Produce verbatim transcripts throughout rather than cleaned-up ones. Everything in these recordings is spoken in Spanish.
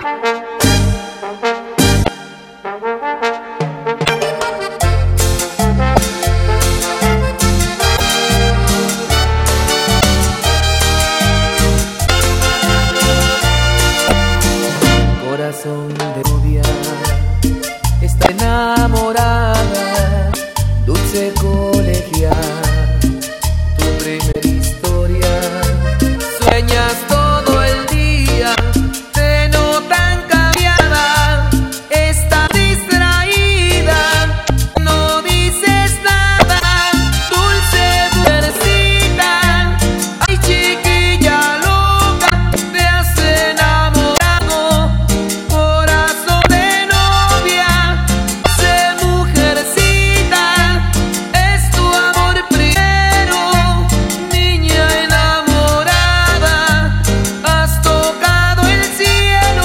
Corazón de novia está enamorada, dulce colegial, tu primera historia. Sueñas todo el día, te notan cambiada, estás distraída, no dices nada, dulce mujercita. Ay, chiquilla loca, te has enamorado. Corazón de novia, sé mujercita, es tu amor primero. Niña enamorada, has tocado el cielo.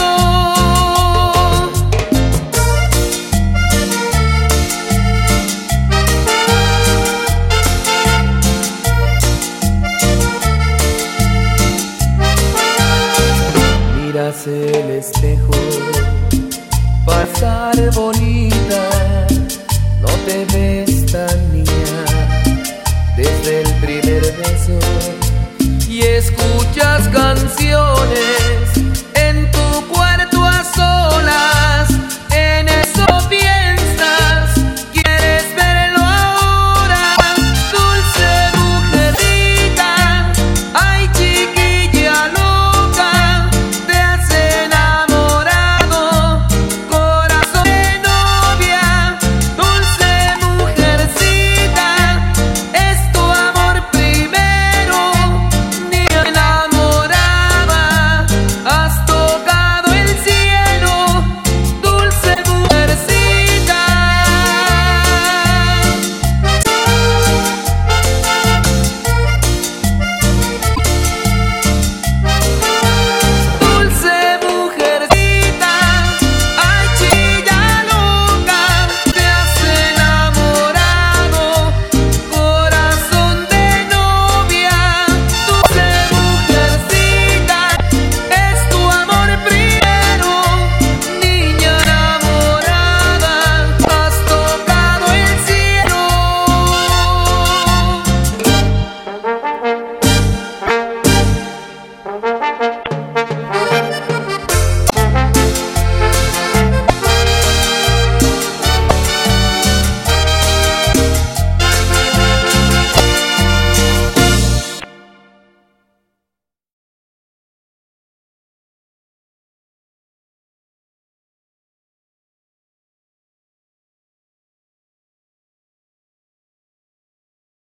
Miras el espejo, pasar bonita, no te ves tan niña desde el primer beso y escuchas canciones